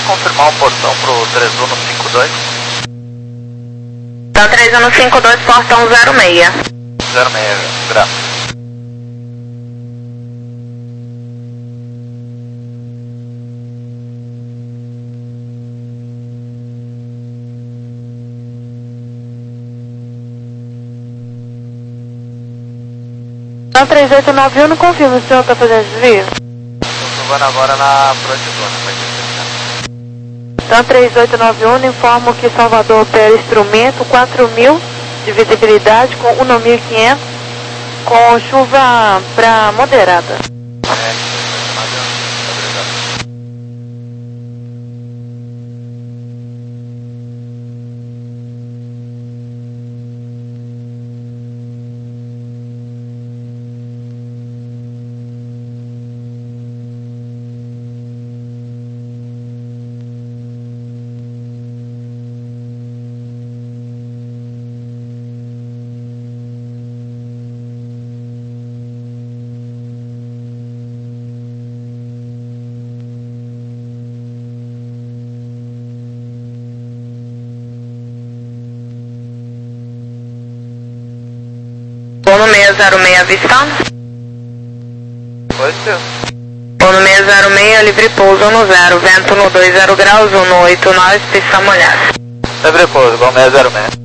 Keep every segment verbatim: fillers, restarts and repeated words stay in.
confirmar o portão pro três um no cinco dois? Então três um no cinco dois, portão zero seis. zero seis, graças. Então três oito nove um, não confirma, o senhor está fazendo desvio? Estou subindo agora na prontidona, vai ter que Então três oito nove um, informo que Salvador opera instrumento quatro mil de visibilidade com um mil e quinhentos com chuva para moderada. É. Pono seis zero seis avistado. Pode ser. Pono seis zero seis, livre pouso no zero, vento no dois zero graus, um no oito nove, pista molhada. Livre pouso, igual seis zero seis.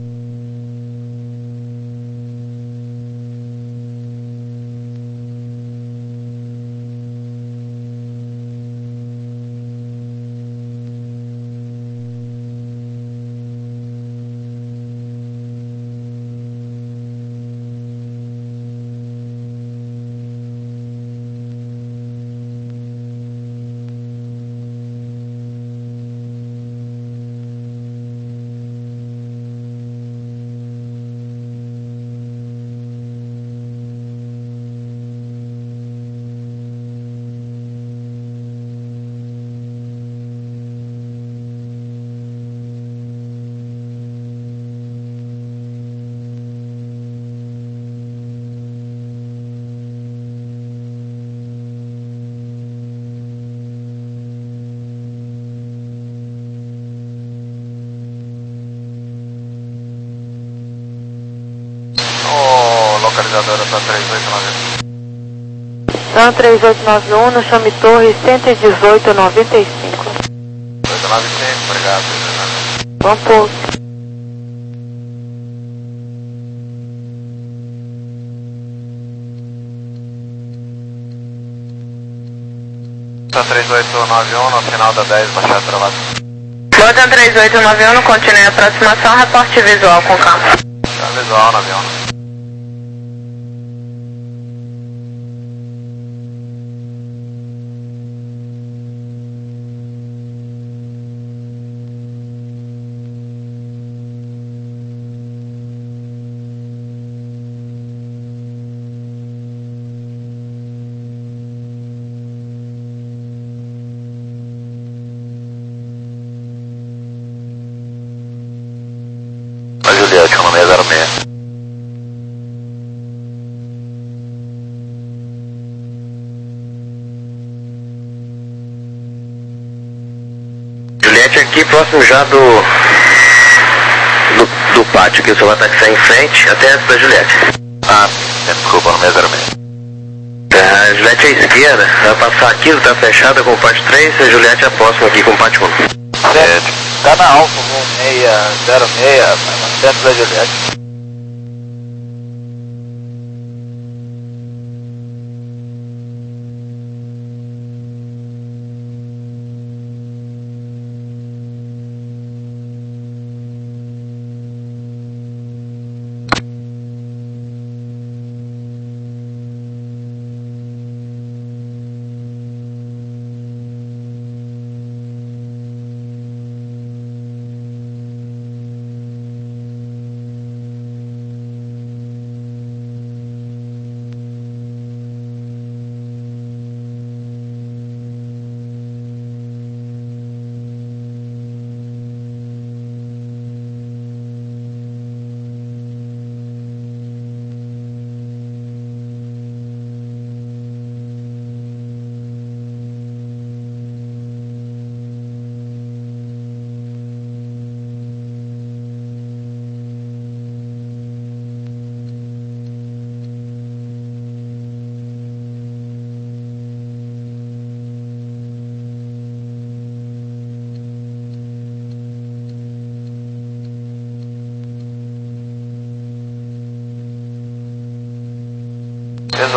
Localizadora está três oito nove um. Então três oito nove um, no Chame Torre cento e dezoito noventa e cinco. oito nove cinco, obrigado. Vamos pouco. Tá três oito nove um, no final da dez, baixada travada. Bota três oito nove um, continue a aproximação, reporte visual com campo. Tá visual no avião. Juliette, no seis zero seis. Juliette aqui próximo já do, do, do pátio, que o senhor vai estar em frente, até antes da Juliette. Ah, desculpa, no seis zero seis. A Juliette à esquerda, vai passar aqui, está fechada com o pátio três, a Juliette é a próxima aqui com o pátio um. É, tá na Alfa um seis zero seis, dentro da Juliette.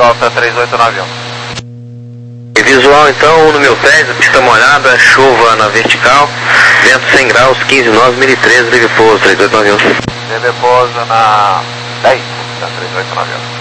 Alta três oito nove um. E visual então, no meu pé, pista molhada, chuva na vertical, vento cem graus, quinze nove, mil e treze, livre pouso, três oito nove um. Livre pouso na dez, da três oito nove um.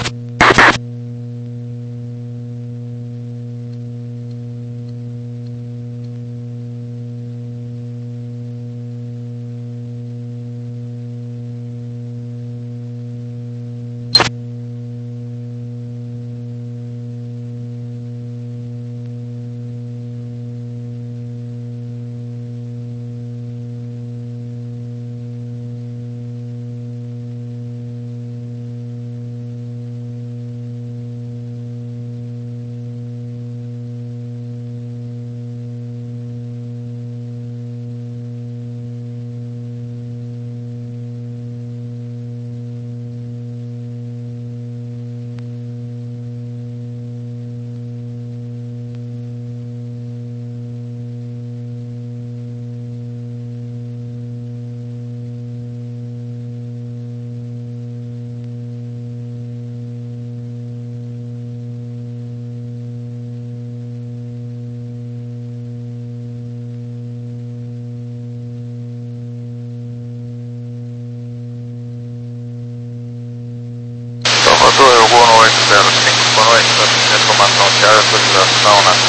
Salvador, boa noite, zero cinco, boa noite, informação de área, autorização na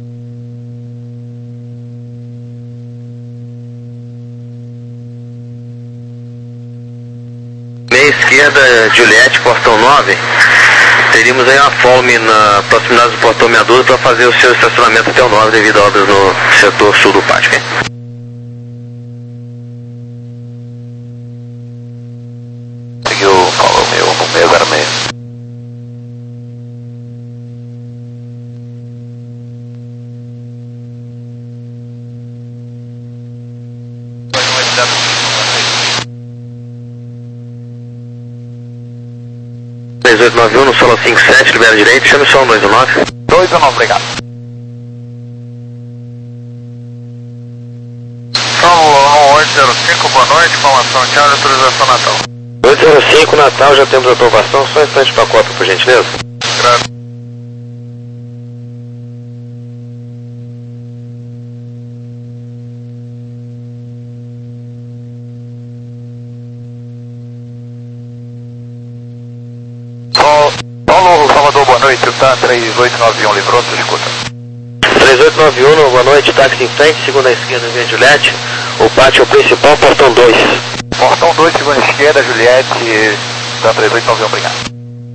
Meia esquerda, Juliette, portão nove. Teríamos aí uma fome na proximidade do portão sessenta e dois para fazer o seu estacionamento até o nove devido a obras no setor sul do pátio, hein? Seguiu, falou meu, no meio, agora meio. três oito nove um no solo cinco sete, libera direito, chame só um dois um nove. dois um nove, obrigado. Solo oito zero cinco, boa noite, informação de área, autorização Natal. oito zero cinco, Natal, já temos a aprovação, só um instante para a cópia, por gentileza. Graças. Paulo, Salvador, boa noite, tá três oito nove um, livrou, tu escuta. três oito nove um, boa noite, táxi em frente, segunda esquerda, via Juliette, o pátio principal, portão dois. Portão dois, segunda esquerda, Juliette, tá três oito nove um, obrigado.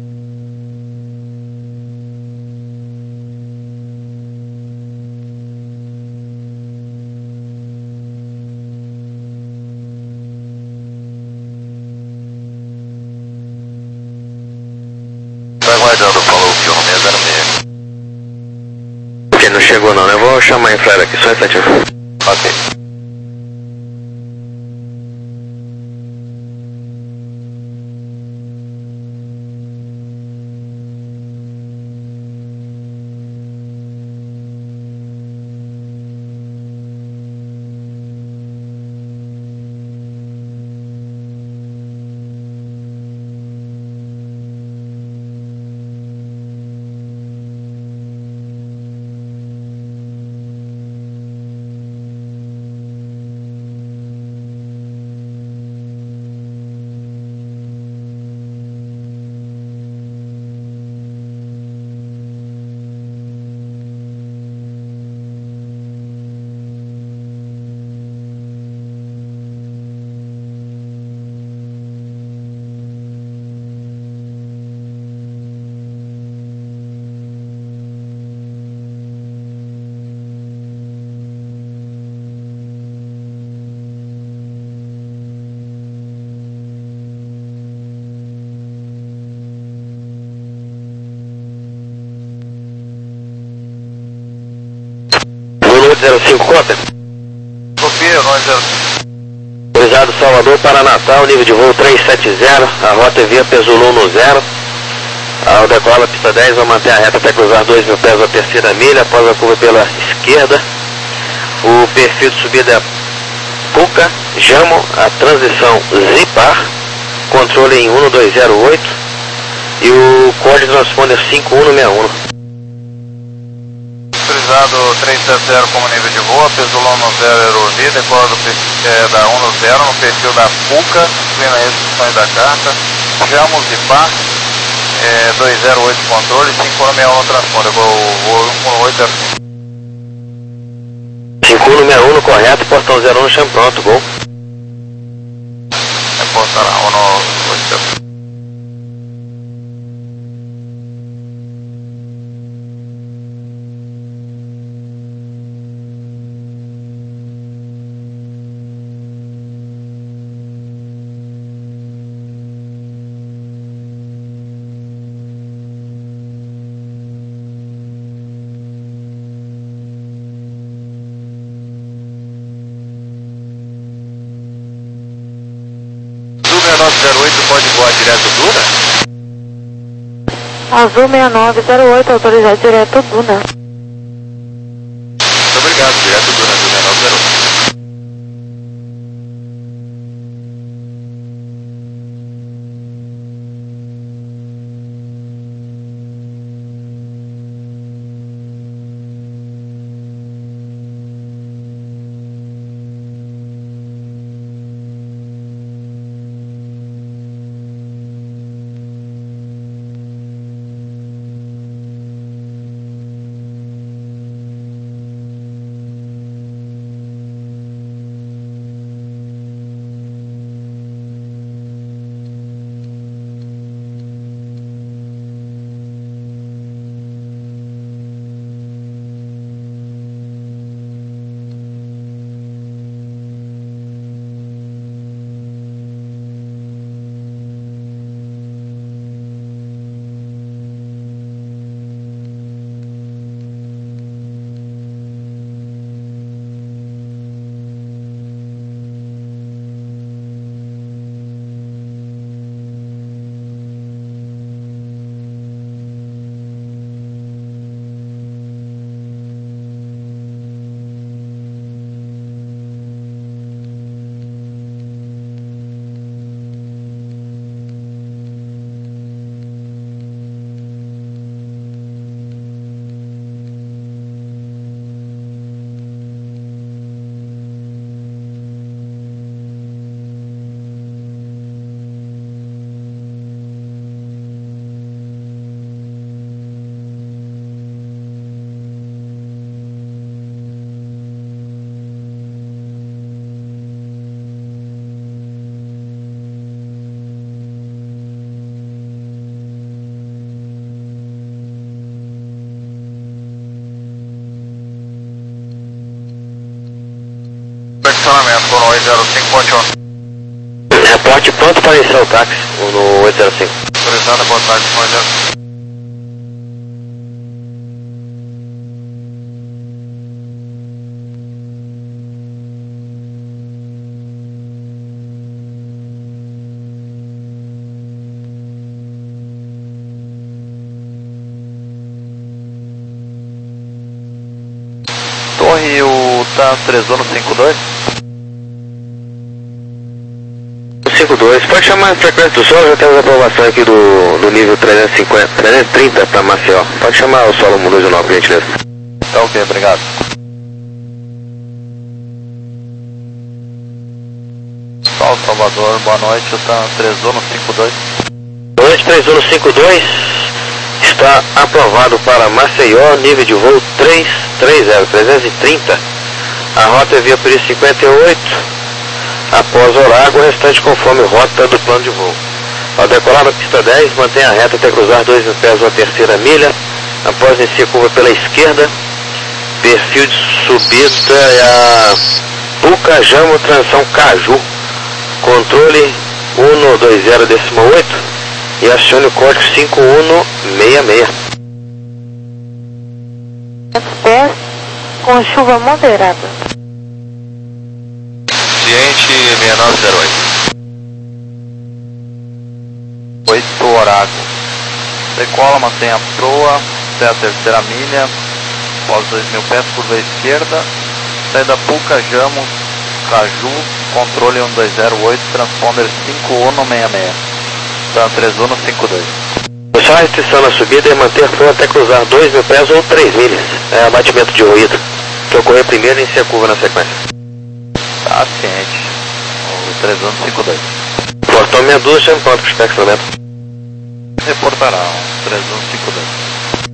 Tá aguardando, falou o Pio no seis zero seis. Ok, não chegou não, eu vou chamar a infraero aqui, só um instantinho. Ok. zero cinco, conta. Copia, nove zero cinco. Autorizado Salvador para Natal, nível de voo trezentos e setenta, a rota é via Pesolum no zero. Ao decola pista dez, vou manter a reta até cruzar dois mil pés a terceira milha, após a curva pela esquerda. O perfil de subida é Puca, Jamo, a transição Zipar, controle em um dois zero oito. E o código transponder cinco um seis um. Autorizado três sete zero como nível de voo, peso no zero Aerovi, decola do, é, da um no zero no perfil da PUCA, plena instruções da carta, Jamos e P A C, é, dois zero oito controle, cinco um seis um no transponder, voo um oito zero cinco. cinco um seis um no correto, portão zero um no chão pronto, gol. Reportará um no oito zero cinco. nove zero oito pode voar direto Duna? Azul seis nove zero oito, autorizado direto Duna. Muito obrigado, direto Duna, Azul seis nove zero oito. Estacionamento, no oito zero cinco, ponte um. Reporte pronto para iniciar o táxi, no oito zero cinco. Autorizado, boa tarde, no oito zero cinco. Torre, o tá três um cinco dois? cinco dois, pode chamar a frequência do solo, já temos a aprovação aqui do, do nível trezentos e cinquenta, trezentos e trinta para Maceió. Pode chamar o solo dois nove, por gentileza. Tá ok, obrigado. Sol Salvador, boa noite, tá três um cinco dois. Boa noite, três um cinco dois, está aprovado para Maceió, nível de voo três três zero, trezentos e trinta. A rota é via Piri cinquenta e oito. Após horário, o restante conforme rota do plano de voo. Ao decolar da pista dez, mantenha a reta até cruzar dois mil pés uma terceira milha. Após inicie a curva pela esquerda, perfil de subida é a PUCA Jamo Transição Caju. Controle um dois zero oito e acione o código cinco um seis seis. Pés com chuva moderada. Ciente seis nove zero oito. oito Horário. Decola, mantenha a proa até a terceira milha. Após dois mil pés, curva esquerda. Saída PUCA Jamo Caju. Controle um dois zero oito, transponder cinco um seis seis. Tá três um cinco dois. só a restrição na subida é manter flow até cruzar dois mil pés ou três milhas. É abatimento de ruído, que ocorrer primeiro e iniciar a curva na sequência. Tá ciente. O trezentos e cinquenta e dois. Portão meia dúzia, ponto para o instrumento. Reportará um trezentos e cinquenta e dois.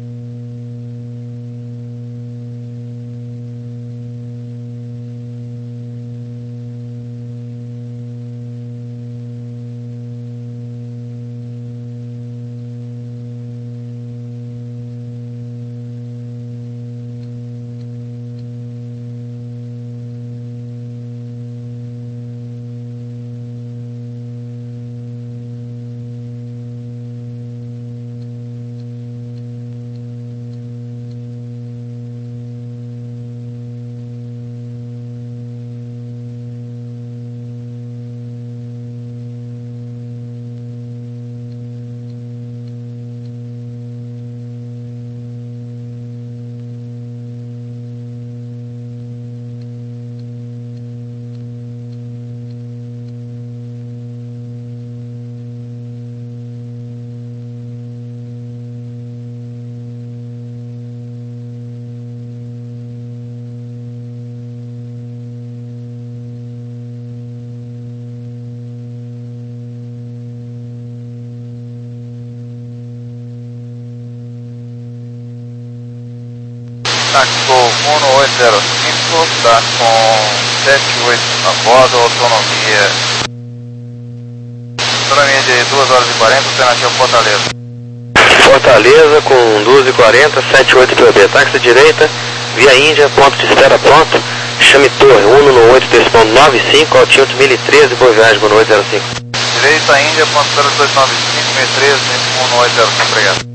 Táxi um oito zero cinco, está com sete oito a bordo, autonomia, autonomia de duas horas e quarenta, alternativa Fortaleza. Fortaleza com duas e quarenta, sete oito P B, táxi direita, via Índia, ponto de espera pronto, chame torre, um no oito, três ponto nove cinco, altímetro mil e treze, boa viagem, boa noite, zero cinco. Direita Índia, ponto zero dois nove cinco, mil e treze, um no oito zero cinco, obrigado.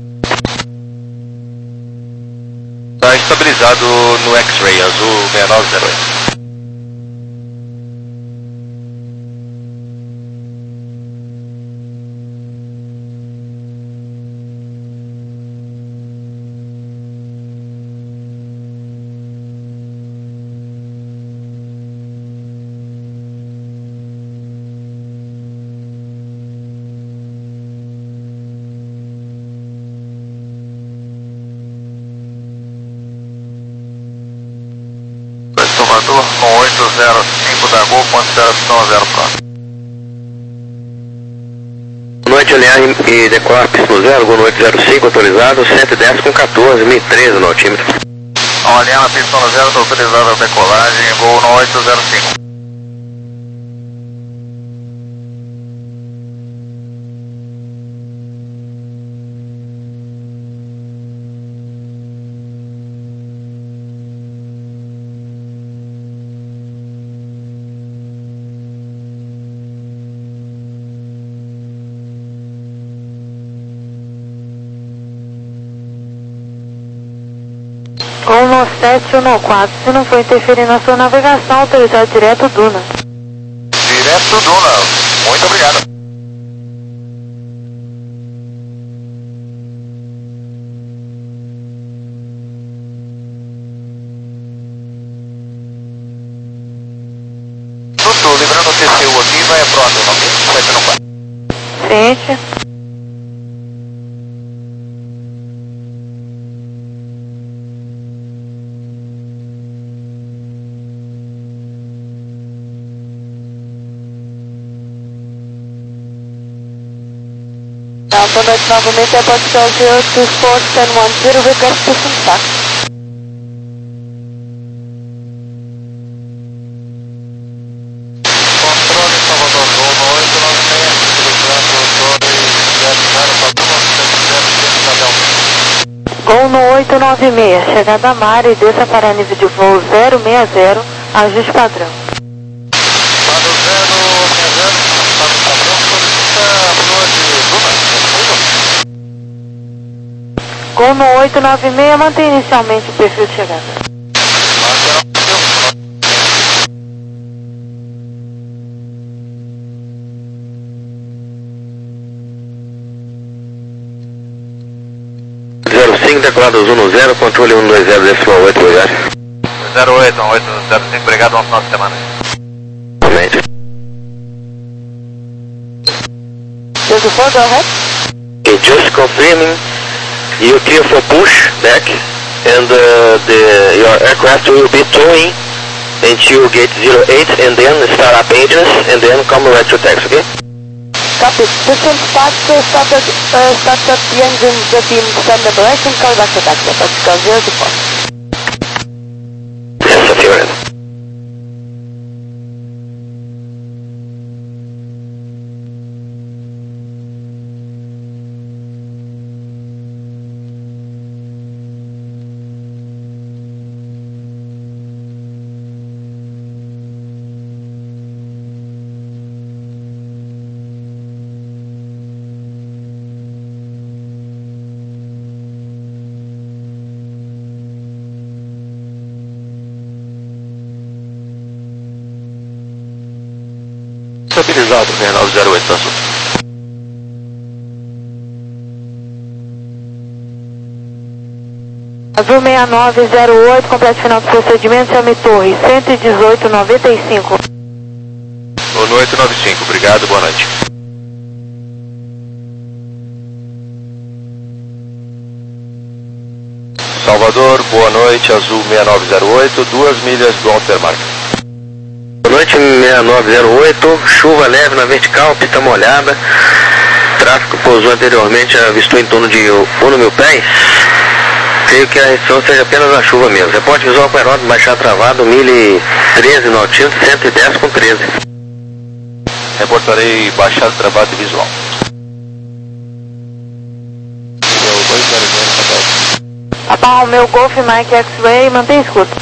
Está estabilizado no X-Ray azul seis nove zero oito. Salvador com oito zero cinco da Gol, ponto zero zero pronto. Noite alinhar e decolar pista zero, Gol no oito zero cinco autorizado, cento e dez com quatorze, mil e treze no altímetro. Ao alinhar na pista zero, está autorizada a decolagem, Gol no oito zero cinco. um no sete, um no quatro, se não for interferir na sua navegação, autorizado direto Duna. Direto Duna, muito obrigado. Tudo, livrando o T C U aqui, vai pronto, não tem sete no quatro. Ciente. Boa noite novamente, é Portugal zero two four one one zero, request pushing tax. Controle Salvador, Gol no oito nove seis, utilizando o Gol no oito nove seis, chegada a mar e desça para nível de voo zero seis zero, ajuste padrão. Para o zero seis zero, para o padrão, solicita a flor de Duna. Gol no oito nove seis, mantém inicialmente o perfil de chegada. zero cinco, decolado azul no zero, controle um dois zero, decimal oito, obrigado. zero oito, um oito zero cinco, obrigado, bom final de semana. Amém. Does the four go ahead? Okay, just confirming you clear for push back, and uh, the your aircraft will be towing into gate zero eight, and then start up engines, and then come right to taxi, okay? Copy. System start, uh, start, uh, start up the engine, just in standard direction, call back to taxi. That's call zero to four. Yes, affirmative. Estabilizado, seis nove zero oito, tá? Azul seis nove zero oito, completo final do procedimento, chame torre cento e dezoito, noventa e cinco. Boa noite, noventa e cinco, obrigado, boa noite. Salvador, boa noite, Azul seis nove zero oito, duas milhas do Altermark. Boa noite, seis nove zero oito, chuva leve na vertical, pista molhada, tráfego pousou anteriormente, avistou em torno de um mil pés. Creio que a restrição seja apenas a chuva mesmo. Reporte visual com aeródromo baixar travado, mil e treze Nautilus, cento e dez com treze. Reportarei baixado travado e visual. Tá bom, meu Golf Mike X-Ray, mantém escuta.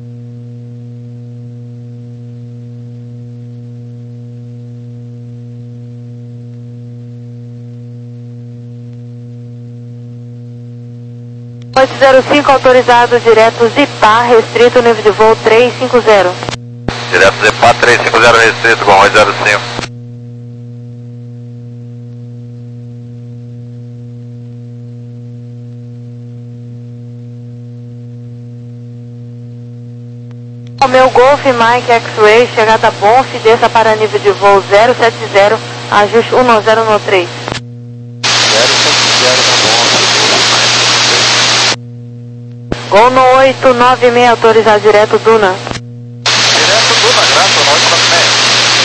oito zero cinco, autorizado direto Zipar, restrito, nível de voo trezentos e cinquenta. Direto Zipar trezentos e cinquenta, restrito com oito zero cinco. O meu Golf Mike X-Ray, chegada Bonf, desça para nível de voo zero sete zero, ajuste um zero no três. zero sete zero na Bonf. Gol no oito nove seis, autorizado direto Duna. Direto Duna, graça, no oito nove seis.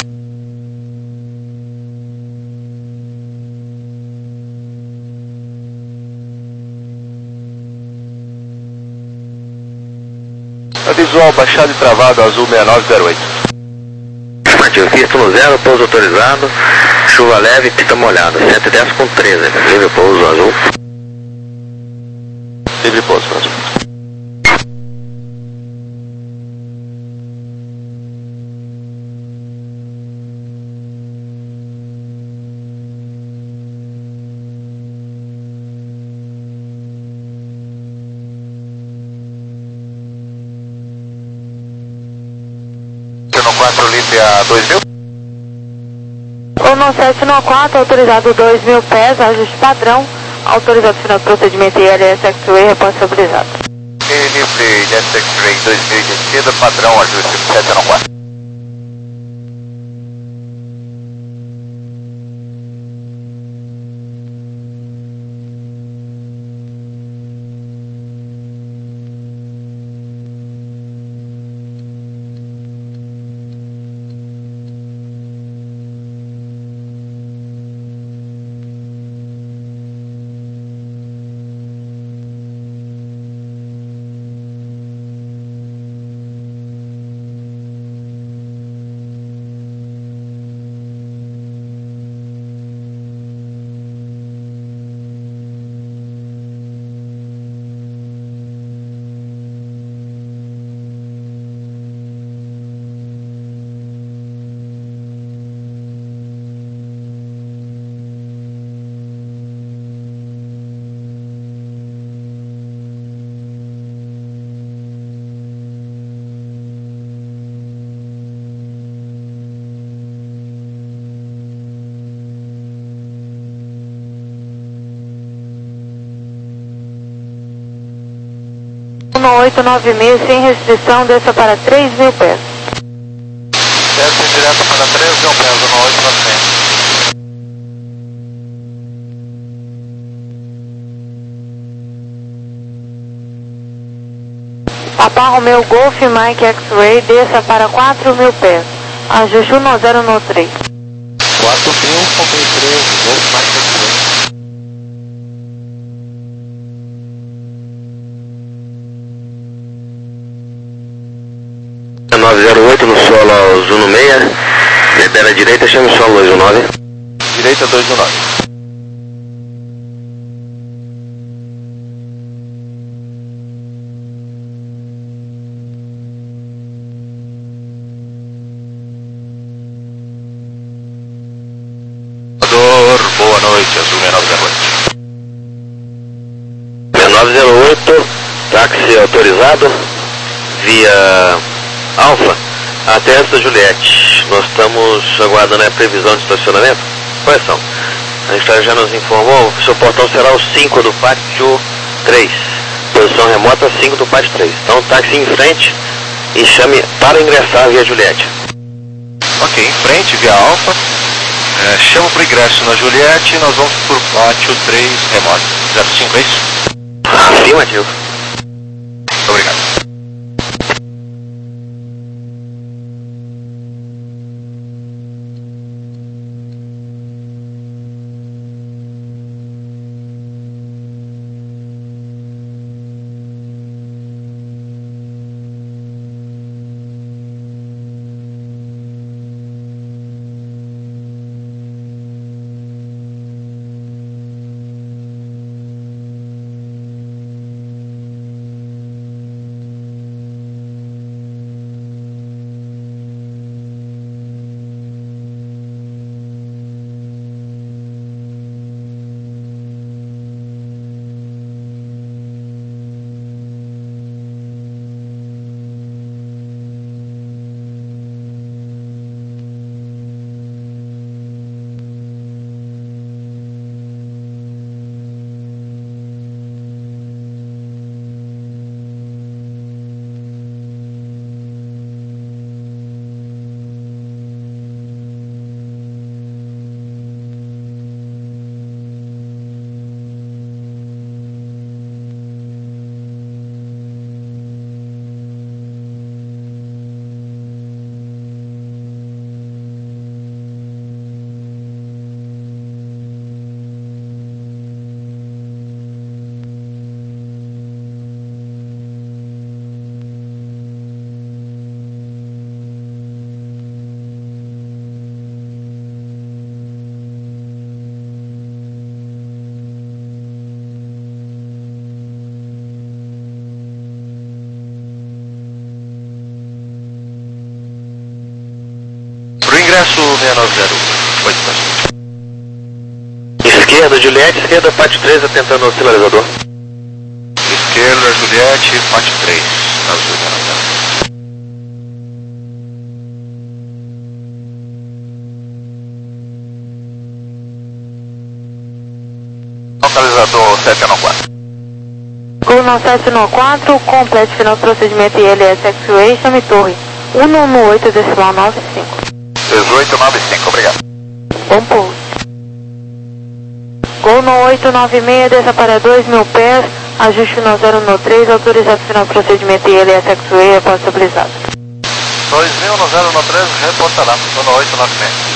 Visual baixado e travado, Azul seis nove zero oito. Afirmativo, pista no zero, pouso autorizado, chuva leve, pista molhada, cento e dez com treze, livre pouso Azul. Livre pouso, Azul. quatro Líbia dois mil. Ono sete no quatro, autorizado dois mil pés, ajuste padrão, autorizado final do procedimento I L S X-Ray, repórter estabilizado. E livre I L S X-Ray dois mil de esquerda, padrão, ajuste sete no quatro. No oito nove seis, sem restrição, desça para três mil pés. Desce direto para três mil pés, no oito nove seis. Alfa Romeo Golf Mike X-Ray, desça para quatro mil pés. Ajuste um zero no três. quatro mil, comprei três, Golf Mike X-Ray. nove zero oito no solo ao Zuno seis, libera a direita, chama o solo dois um nove. Direita dois um nove. Boa noite, Azul seis nove zero oito. seis nove zero oito, táxi autorizado via Alfa até esta Juliette. Nós estamos aguardando a previsão de estacionamento. Correção. A gente já nos informou que o seu portão será o cinco do pátio três. Posição remota cinco do pátio três. Então táxi em frente e chame para ingressar via Juliette. Ok, em frente via Alfa. É, chamo para o ingresso na Juliette e nós vamos por pátio três remoto. zero cinco, é isso? Afirmativo. Muito obrigado. Ingresso seis nove zero oito. Esquerda, Juliette, esquerda, pátio três, atentando ao sinalizador. Esquerda, Juliette, pátio três, azul seis nove zero oito. Localizador sete um quatro. Gol no sete um quatro, complete final do procedimento I L S X-Ray, chame torre um um oito decimal nove cinco. dezoito nove cinco, obrigado. Bom pouso. Gol no oito nove seis, desça para dois mil pés, ajuste no zero no três, autorizado final do procedimento I L S X-Ray, após estabilizado. dois mil no zero no três, reportará, estou no oito nove seis.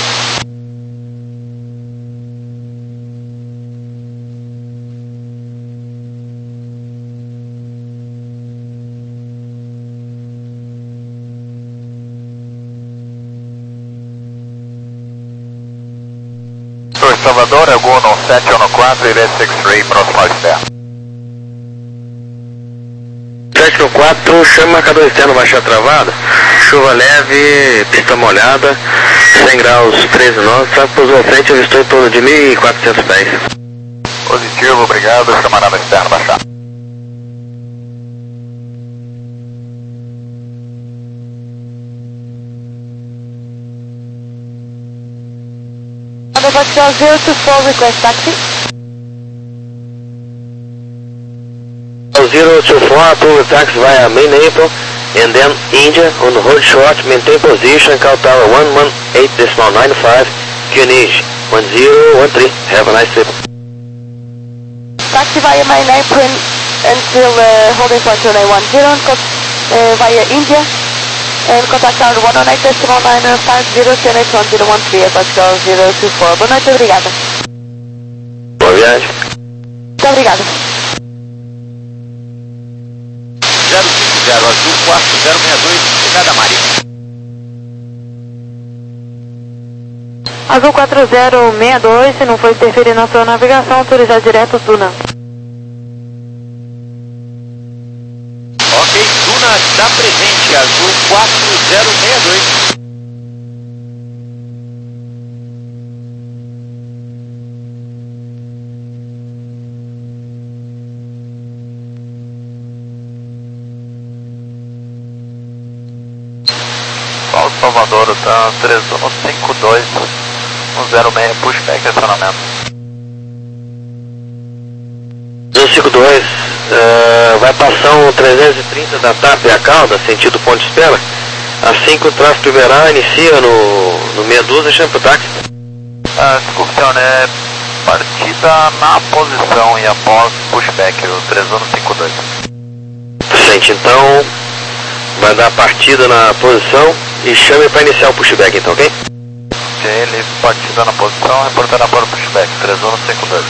Salvador, é o Gol no sete um quatro, I L S X-Ray, próximo ao externo. sete um quatro, chama marcador externo, baixa travada, chuva leve, pista molhada, cem graus, treze nós, só pousou à frente, eu estou em torno de mil e quatrocentos pés. Positivo, obrigado, camarada externo, baixar. zero two four, request taxi. zero two four, approve taxi via main apron and then India on the hold short, maintain position, call tower one one eight decimal nine five, Q-N-I-J one zero one three, have a nice trip. Taxi via main apron until uh, holding point two nine one zero, uh, via India. And contact our one oh eight decimal nine five zero C N H one zero one three, Pascal zero two four. Boa noite, obrigada. Boa viagem. Muito obrigada. zero cinco zero, azul quatro zero seis dois, chegada Mari. Azul quatro zero seis dois, se não for interferir na sua navegação, autorizar direto Duna. Ok, Duna está presente, azul quatro zero seis dois. Paulo Salvador, tá três um cinco dois um zero seis, pushback, acionamento. um cinco dois, uh, vai passar um trezentos e trinta da T A P e a Calda, sentido ponto de espera. Assim que o tráfego liberar, inicia no, no meia dúzia, chama pro táxi. Ah, desculpe, senhor, é partida na posição e após pushback, o três um cinco dois. Gente, então vai dar partida na posição e chame para iniciar o pushback, então, ok? Ok, ele partida na posição, reportará para o pushback, três um cinco dois.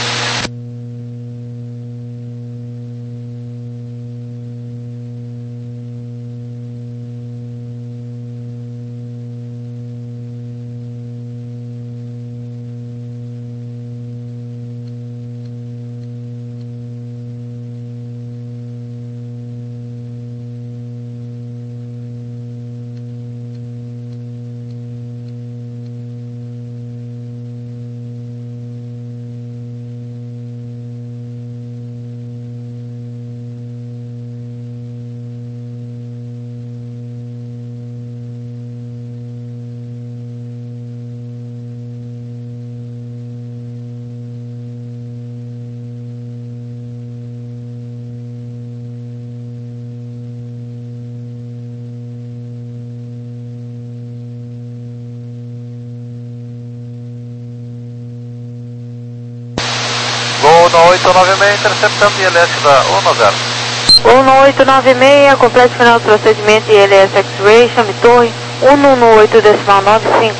um oito nove seis, interceptando I L S da um zero. um oito nove seis, complete final do procedimento I L S X-Ray, chame torre um um oito decimal nove cinco.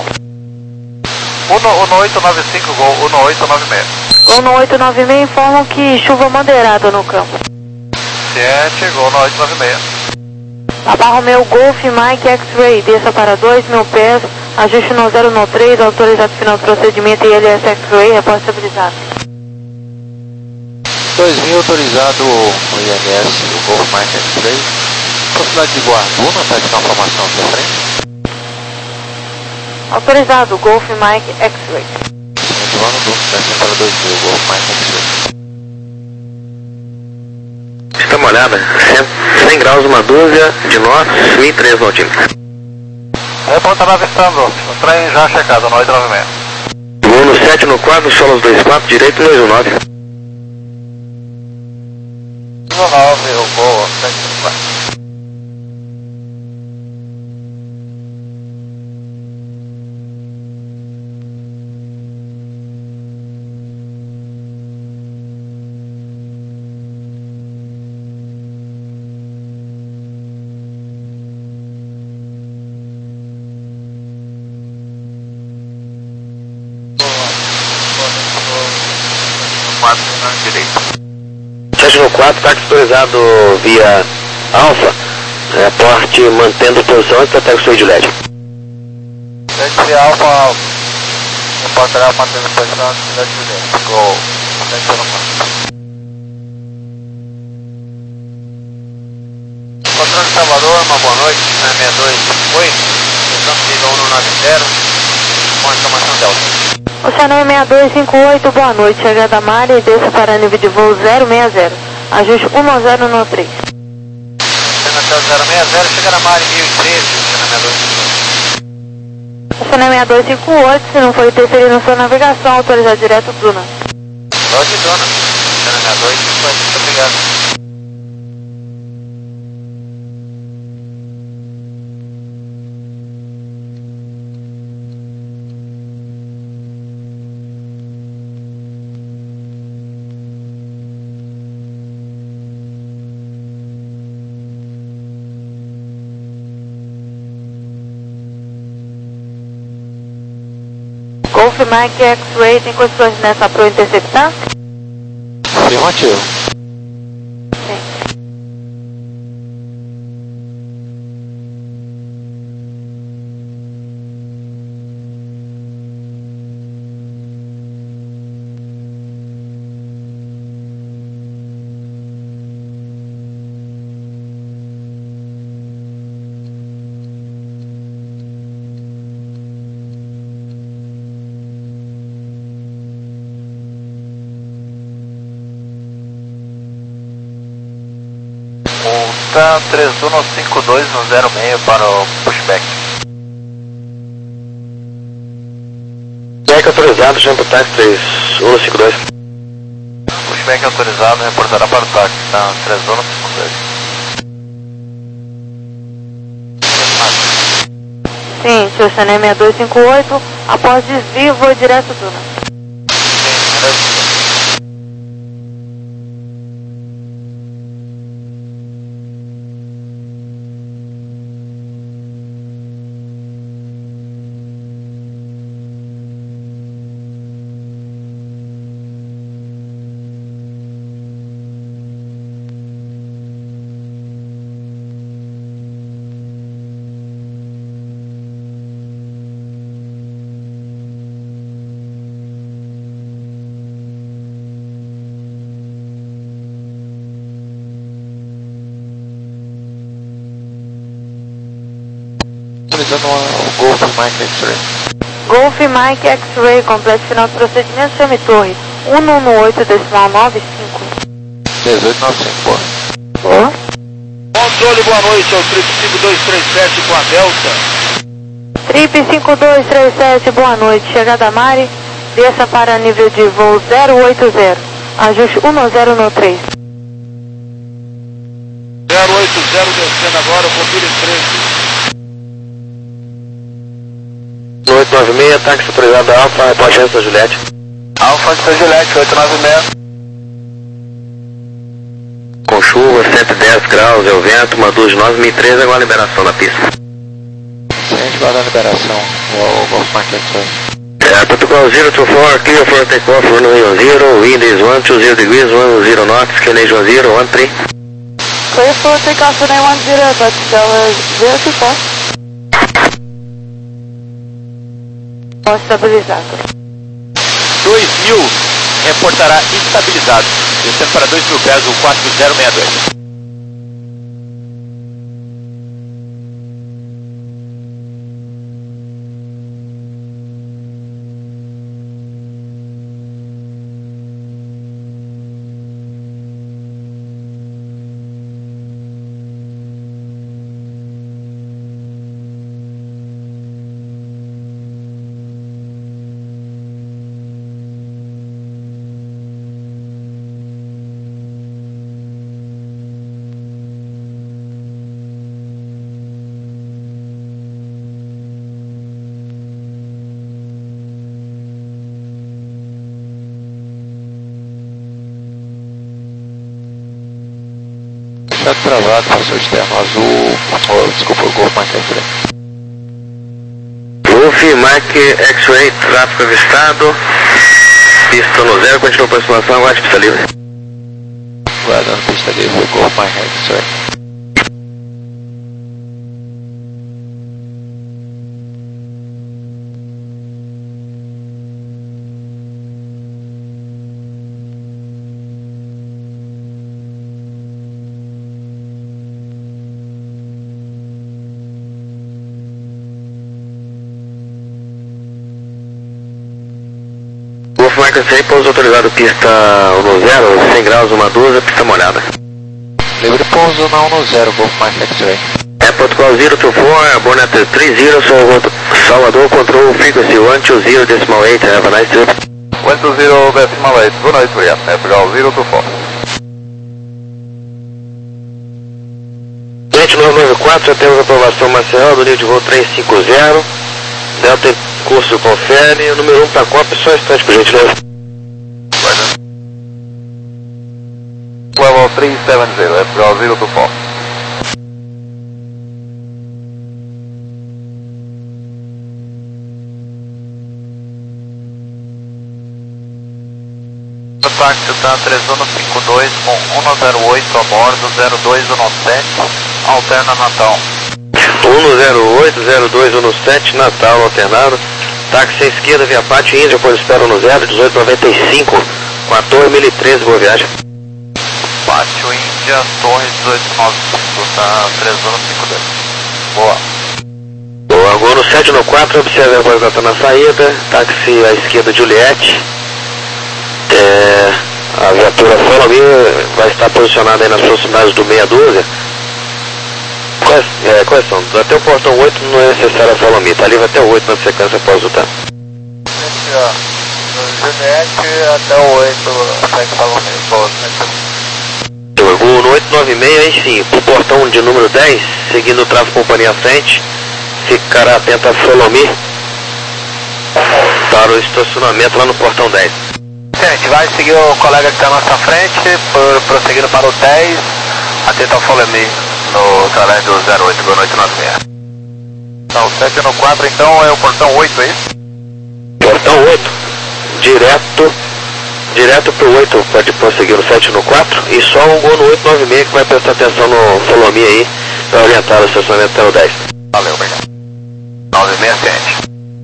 um oito nove cinco, Gol um oito nove seis. um oito nove seis informam que chuva moderada no campo. Ciente, Gol um oito nove seis. Papa Romeo Golf Mike X-Ray, desça para dois mil pés, ajuste no zero no três, autorizado final do procedimento I L S X-Ray, repórte estabilizado. dois mil autorizado o I L S, o Golf Mike X-Ray. Proximidade de Guarduna, tá de confirmação aqui à frente. Autorizado Golf Mike X-Ray. Continuando do descendo para dois mil, Golf Mike X-Ray. Dá uma olhada, cem graus, uma dúzia de norte, Sui três nautímetros. Reportará avistando, o trem já checado, um oito nove seis. Voo no sete, no quatro, solos dois quatro, direito dois um nove. nove, eu vou sete quatro. Direito. sete no quatro, táxi autorizado via Alfa, reporte mantendo posição antes da táxi de L E D. sete Alfa, reportará mantendo posição antes da L E D. Gol, sete no quatro. Controle de Salvador, uma boa noite, seis dois oito, estamos nível um nove zero, com a informação Delta. Oceano seis dois cinco oito, boa noite, chegada Mari, desça para nível de voo zero seis zero, ajuste um zero no três. Hotel zero seis zero, chegada Mari, mil e treze, Oceano Oceano seis dois cinco oito. seis dois cinco oito, se não for interferir na sua navegação, autorizar direto Duna. Pode, dona. Oceano seis dois cinco oito, muito obrigado. Golf Mike X-Ray tem condições nessa Pro interceptar? Afirmativo. Sim. Multa três um cinco dois no zero seis para o pushback. Pushback autorizado, Jumbo Taxi três um cinco dois. Pushback autorizado, reportará para o táxi, tá? três um cinco dois. Sim, seu Chanel seis dois cinco oito, após desvio, vou direto do túnel. Sim, beleza. Utilizando o Golf Mike X-Ray. Golf Mike X-Ray, completo final do procedimento, semi-torre. um um oito decimal nove cinco. dezoito noventa e cinco. Boa. Controle, boa noite, é o Trip cinco dois três sete com a Delta. Trip cinco dois três sete, boa noite. Chegada Mari, desça para nível de voo zero oito zero. Ajuste um zero no três. zero oito zero descendo agora, confira treze. oito nove seis, táxi autorizado Alfa, reporte São Juliette. Alfa de São Juliette, oito nove seis. Com chuva, cento e dez graus, é o vento, uma duas nove mil e treze, agora a liberação da pista. Sim, a gente vai dar liberação ao Golf Mike X-Ray. É, protocol zero two four, clear for takeoff, runway one zero, wind is one two zero degrees, one zero knots, Canadian one zero, one three. Clear for takeoff runway one zero, but still zero two four. Estabilizado. dois mil, reportará estabilizado. Descendo para dois mil pés, o quatro zero seis dois. Está travado, passou externo azul, oh, desculpa, o Golf Mike X-Ray. Golf Mike X-Ray, tráfego avistado, pista no zero, continua aproximação, agora pista livre. Guardando pista livre, o Golf Mike X-Ray. Golf Mike X-Ray, pouso autorizado, pista no zero, cem graus, uma dúzia, pista molhada. Livre pouso na um no zero, Golf Mike X-Ray. É, protocol zero two four, Abornet three zero, Salvador, control frequency one two zero decimal eight, have a nice trip. one two zero decimal eight, boa noite, William. É Portugal zero two four. Cliente nove nove quatro, já temos aprovação marcial do nível de voo três cinco zero. Delta curso confere, o número um para cópia, só instante, por gentileza. Level three seven zero, é Portugal zero two four. táxi tá três um cinco dois com um zero oito a bordo, zero dois um sete, alterna Natal. um zero oito, zero dois um sete, Natal, alternado. Táxi à esquerda, via Pátio Índia, pois espero no zero, dezoito noventa e cinco, com a Torre mil e treze, boa viagem. Pátio Índia, Torre dezoito noventa e cinco, tá três um cinco dois. Boa. Boa, agora no sete no quatro, observe a voz da na saída, táxi à esquerda, Juliette. É, a viatura Follow Me vai estar posicionada aí nas proximidades do meia dúzia. É, correção, até o portão oito não é necessário a Follow Me, tá livre até o oito na sequência após o tá. Juliette até o oito, segue Follow Me, O no oito nove seis, aí sim, pro portão de número dez, seguindo o tráfego companhia à frente, ficará atento a Follow Me para o estacionamento lá no portão dez. Gente, vai seguir o colega que está à nossa frente, por, prosseguindo para o dez, atento ao Follow Me no através do zero oito, boa noite nove seis. Então, sete no quatro, então é o portão oito, é isso? Portão oito, direto, direto pro oito, pode prosseguir no sete no quatro, e só um gol no oito nove seis que vai prestar atenção no Follow Me aí, para orientar o estacionamento até o dez. Valeu, obrigado. nove seis sete.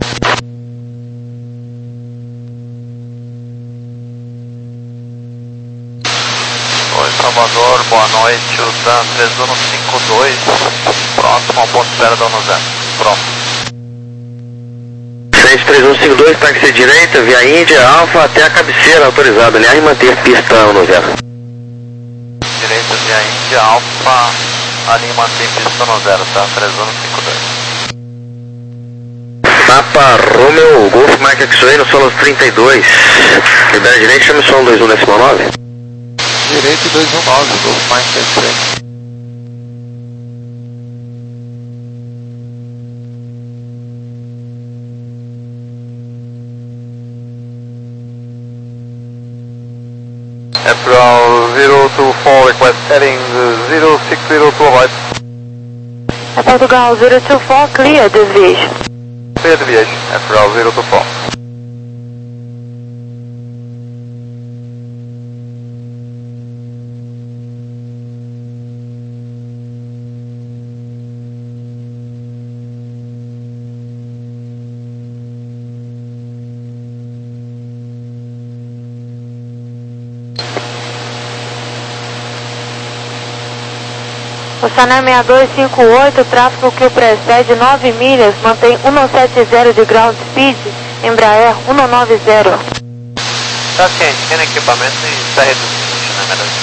Oi, Salvador, boa noite, o Dan três um cinco dois, próximo ao ponto zero da um zero. Pronto. Frente três um cinco dois, táxi direita, via Índia, Alfa, até a cabeceira autorizada, aliás, manter pista um zero. Direita via Índia, Alfa, ali mantém pista um zero, tá? três um cinco dois. Papa Romeo, Golf Mike X-Ray no solo trinta e dois. Libera direita, chame só um dois um decimal nove. Direito dois um nove, Golf Mike X-Ray. April zero two four, request heading zero six zero two right. É Portugal zero two four, clear deviation. Clear deviation, April zero two four. O Sané seis dois cinco oito, tráfego que o precede nove milhas, mantém cento e setenta de ground speed, Embraer cento e noventa. Tá ciente, tem equipamento e está reduzindo, né, melhor?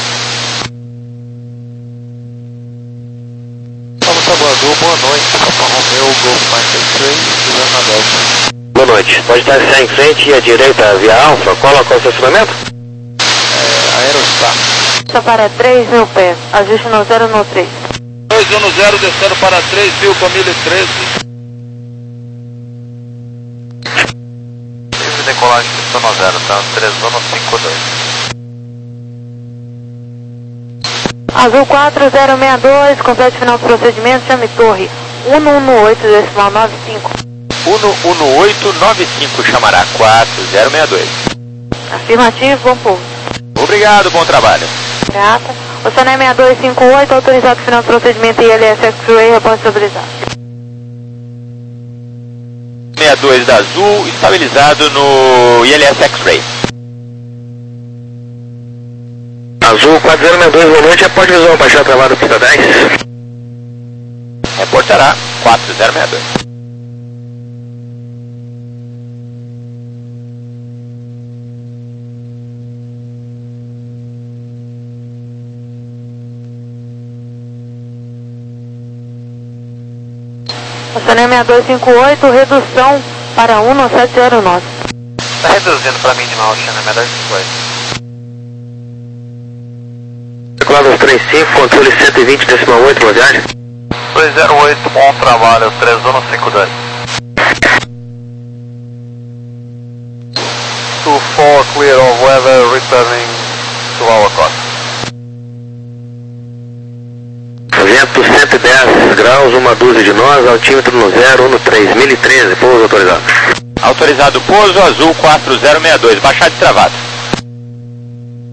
Vamos, Salvador, boa noite. Papa Romeo, Golf Mike X-Ray, Juliana Delta. Boa noite, pode estar em frente e à direita via Alfa, qual é o estacionamento? É, Aerostar. Pista para três mil pés, ajuste no zero no três. dois um zero, descendo para três mil com mil e treze. Livre decolagem pista no zero, tá? três um cinco dois. Azul quatro zero seis dois, complete final do procedimento, chame torre um um oito decimal nove cinco. um um oito nove cinco, chamará quatro zero seis dois. Afirmativo, bom pouso. Obrigado, bom trabalho. Grata. O Sané seis dois cinco oito, autorizado final do procedimento I L S X-Ray, reporte estabilizado. sessenta e dois da Azul, estabilizado no I L S X-Ray. Azul quatro zero seis dois, boa noite, pode visual baixar travado pista dez. Reportará quatro zero seis dois. O Sané seis dois cinco oito, redução para um sete zero nove. Tá reduzindo para minimal, Xana, melhor que foi. Teclado três cinco, controle cento e vinte decimal oito, boa viagem. dois zero oito, bom trabalho, três um cinco dois. two four, clear of weather, returning to our course. Vento cento e dez graus, uma dúzia de nós, altímetro no zero um três, mil e treze, pouso autorizado. Autorizado pouso, Azul quatro zero seis dois, baixar de travado.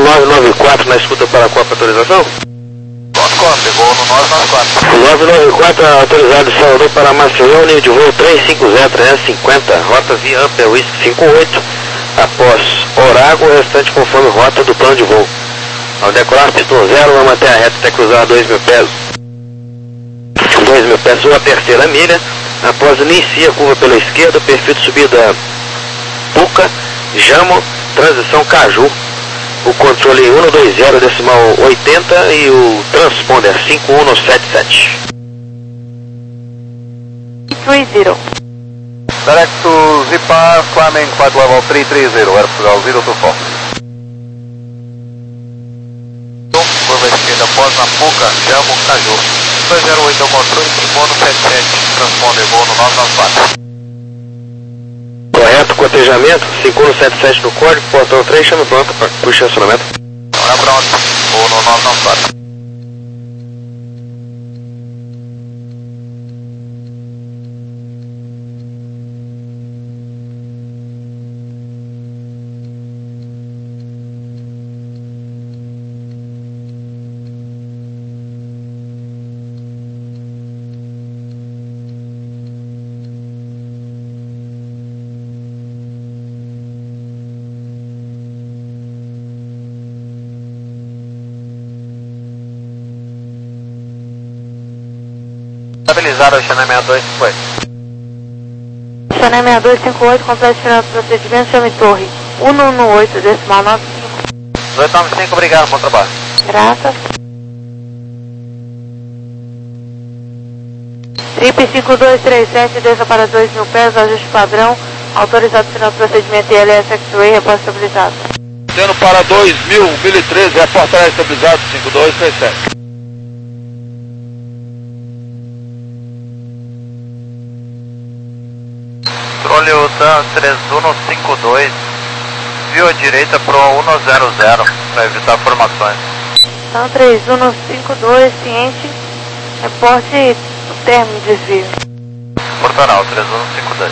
nove nove quatro na escuta para a Copa autorização? Conte, voo no nove nove quatro. nove nove quatro autorizado de Salvador para Maceió, nível de voo três cinco zero trezentos e cinquenta, rota via Amplia Whisky cinco oito, após Orago, o restante conforme rota do plano de voo. Ao decolar, pistão zero, vai manter a reta até cruzar dois mil pés. dois mil pés, sua terceira milha, após inicia a curva pela esquerda, perfil de subida Puca, Jamo, transição Caju. O controle cento e vinte decimal oitenta e o transponder cinco um sete sete. trinta. Direct to Zipar, climbing flight level três três zero, Air Portugal zero two four. Curva esquerda após na Puca, Jamo, Caju. dois zero oito é o controle, cinco um sete sete, transponder voo no nove nove quatro. Correto, cotejamento, cinco um sete sete no código, portão três, chama pronto para o estacionamento. Hora pronto, voo no nove nove quatro. Estabilizado o Channel sessenta e dois cinquenta e oito. Channel sessenta e dois cinquenta e oito, completo final do procedimento, chame torre cento e dezoito, decimal noventa e cinco. dezoito noventa e cinco, obrigado, bom trabalho. Graças. Trip cinco dois três sete, desça para dois mil pés, ajuste padrão, autorizado final do procedimento I L S X-Ray, repórto estabilizado. Tendo para dois mil, mil e treze, repórter estabilizado cinco dois três sete. Controle U T A três um cinco dois, vio à direita para o um zero zero, para evitar formações. Então três um cinco dois, ciente, reporte o termo de desvio. Portanal três um cinco dois.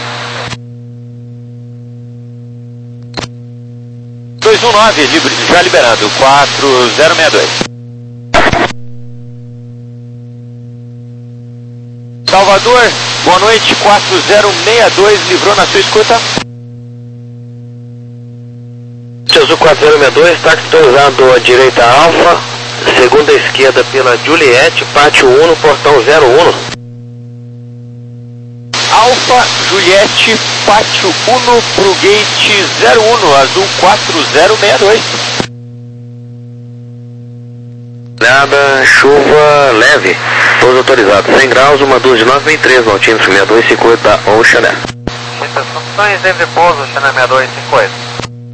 dois um nove, livre, já liberando, quatro zero seis dois. Salvador, boa noite, quatro zero seis dois, livrou na sua escuta. Azul quatro zero seis dois, táxi autorizado à direita Alfa, segunda esquerda pela Juliette, pátio um, portão zero um. Alfa, Juliette, pátio um pro gate zero um, azul quatro zero seis dois. Nada, chuva leve, pouso autorizado, cem graus, uma dúzia de nove vinte e três, altímetro sessenta e dois cinquenta da Ocean. Funções livre de pouso, Channel sessenta e dois cinquenta.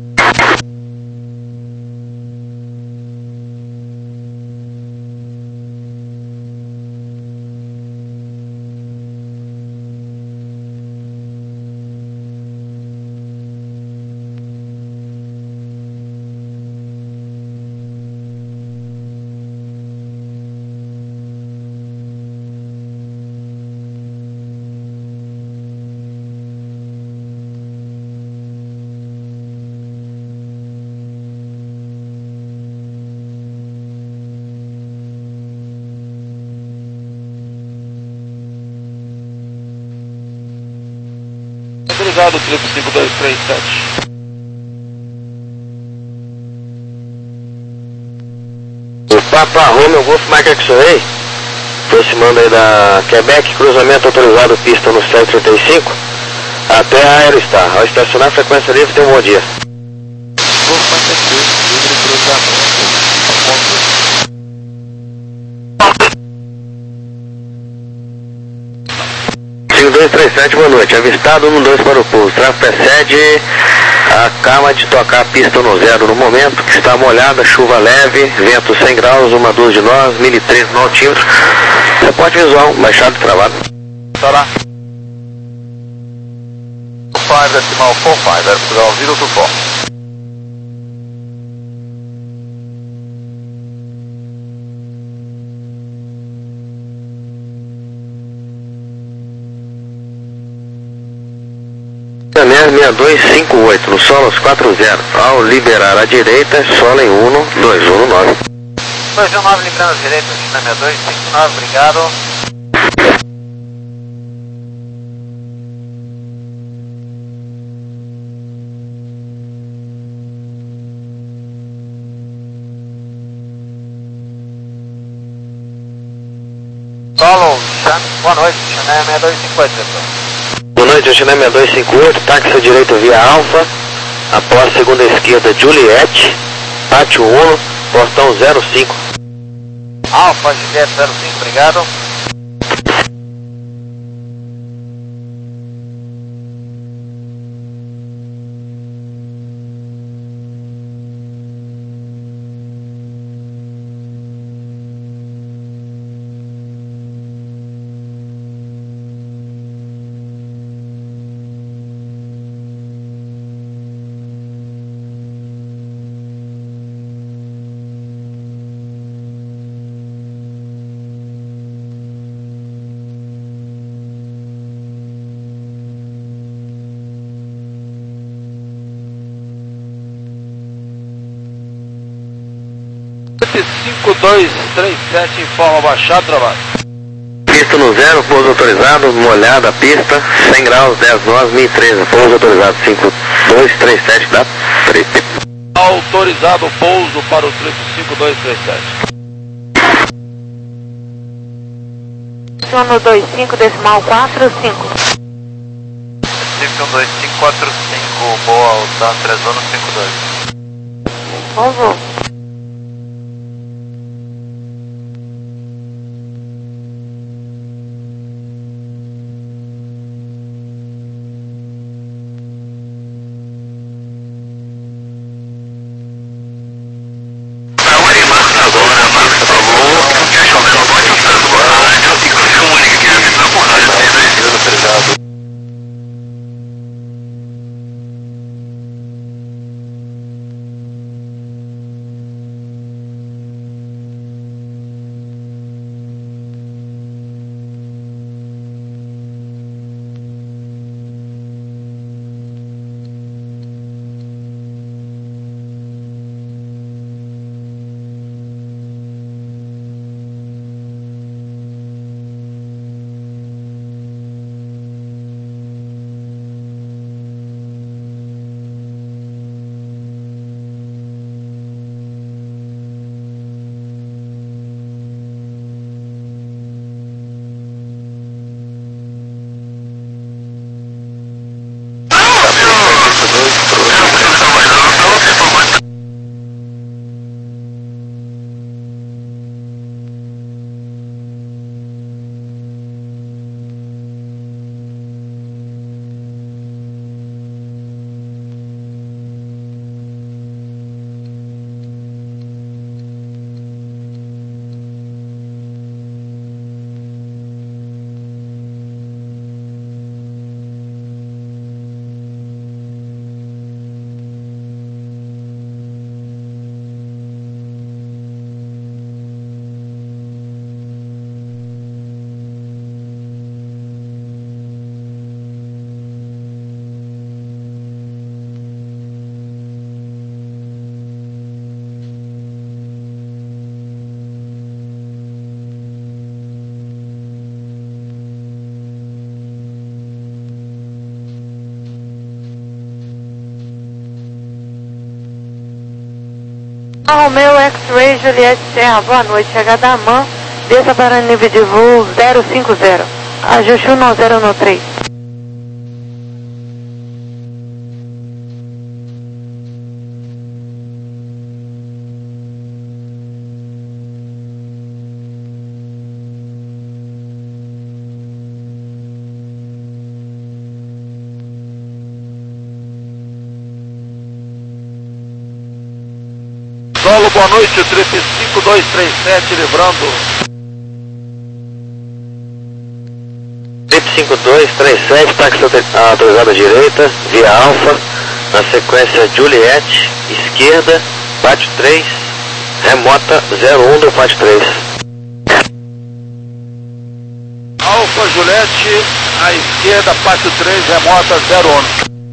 Obrigado, Trip cinco dois três sete. O Papa Romeo Golf Mike X-Ray, aproximando aí da Quebec, cruzamento autorizado, pista no cento e trinta e cinco, até a Aerostar. Ao estacionar, frequência livre, tenha um bom dia. Golf Mike X-Ray, livre cruzamento. cinco dois três sete, boa noite. Avistado um dois para o pouso. Tráfego precede, acaba de tocar a pista no zero no momento. Está molhada, chuva leve, vento cem graus, uma dúzia de nós, mil e treze no altímetro. Reporte visual, baixado, travado. Tá cinco decimal quatro cinco, Air Portugal zero two four. seis dois cinco oito, no solo aos quatro zero. Ao liberar a direita, solo em um dois um nove. dois um nove, liberando a direita, China seis dois cinco nove, obrigado. Solo, boa noite, China seis dois cinco oito, pessoal. Boa noite, China seis dois cinco oito, táxi à direita via Alfa, após segunda esquerda Juliette, pátio um, portão zero cinco. Alfa, Juliette zero cinco, obrigado. cinco dois três sete, informa baixado, travado. Pista no zero, pouso autorizado, molhada a pista, cem graus, dez nove, mil e treze, pouso autorizado, cinco dois três sete, dá três. Autorizado pouso para o trip cinco dois três sete. Sono dois cinco, decimal quatro cinco. cinco dois cinco quatro cinco, boa, alta, três um cinco dois. Bom voo. Romeo X-Ray Juliette Serra, boa noite, chegada da M A N, desça para nível de voo zero cinco zero, ajuste um zero no três. Solo, boa noite, trip cinco dois três sete, livrando. Trip cinco dois três sete, táxi autorizado à direita, via Alfa, na sequência Juliette, esquerda, pátio três, remota zero um do pátio três. Alfa Juliette, à esquerda, pátio três, remota zero um.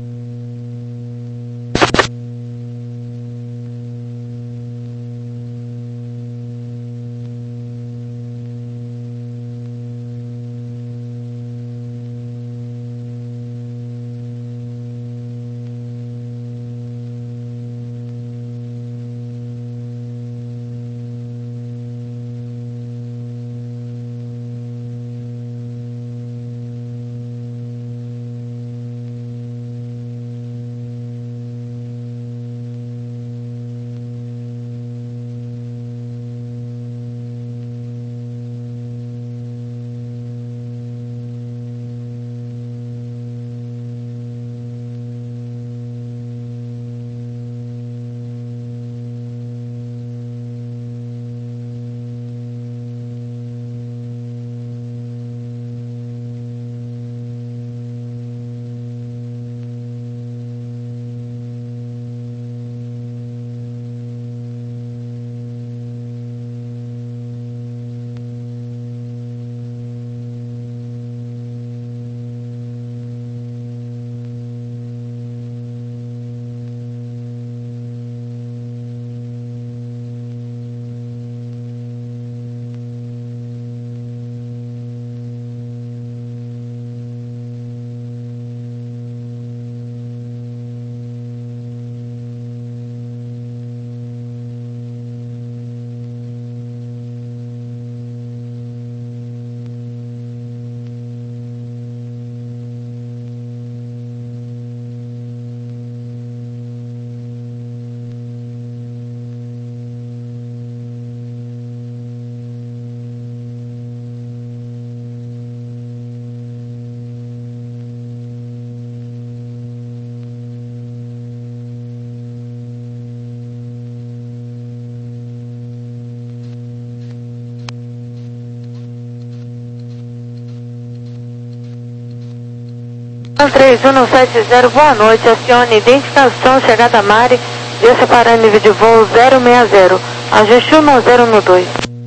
três um sete zero, boa noite, acione identificação, chegada Mari, via separando nível de voo zero seis zero, ajuste um zero no dois.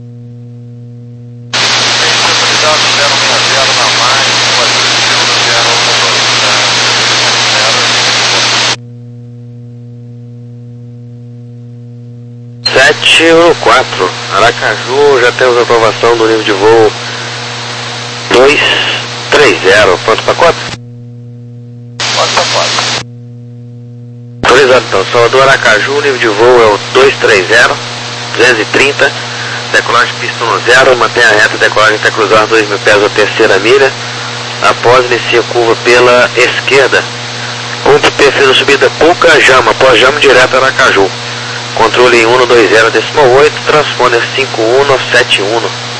sete um quatro, Aracaju, já temos aprovação do nível de voo dois três zero, pronto para quatro? Pode para quatro. Autorizado então, Salvador Aracaju, nível de voo é o dois três zero, duzentos e trinta, decolagem pista um zero, mantenha a reta, decolagem até cruzar dois mil pés a terceira milha, após inicia a curva pela esquerda, cumpre perfil da subida Puca, Jama, após Jama direto Aracaju. Controle em um dois zero decimal oito, transponder cinco um sete um.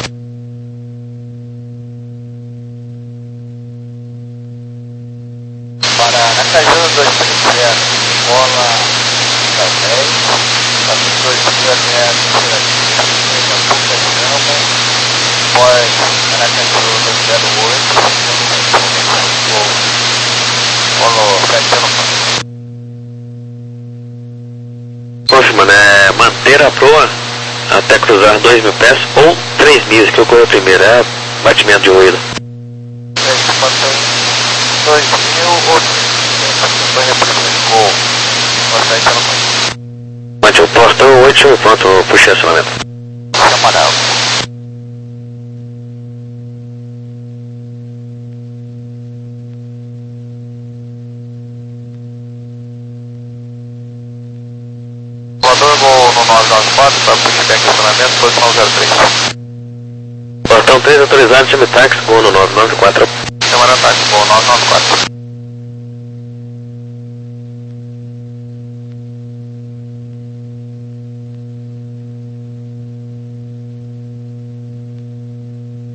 Para Aracaju dois três zero, bola dez, dois mil até a terceira milha, Puca Jama, após Aracaju dois zero oito, bola sete um. Poxa, mano, é manter a proa até cruzar dois mil pés ou três mil, que ocorreu primeiro, é batimento de ruído. É, mantém dois mil ou três mil, ou consegue pelo menos. Mante o portão oito, pronto, puxei acionamento. Amarelo. Voador Gol no nove nove quatro, para puxar questionamento, posição zero três. Portão três autorizado, chame táxi, Gol no nove nove quatro. Semana táxi, Gol nove nove quatro.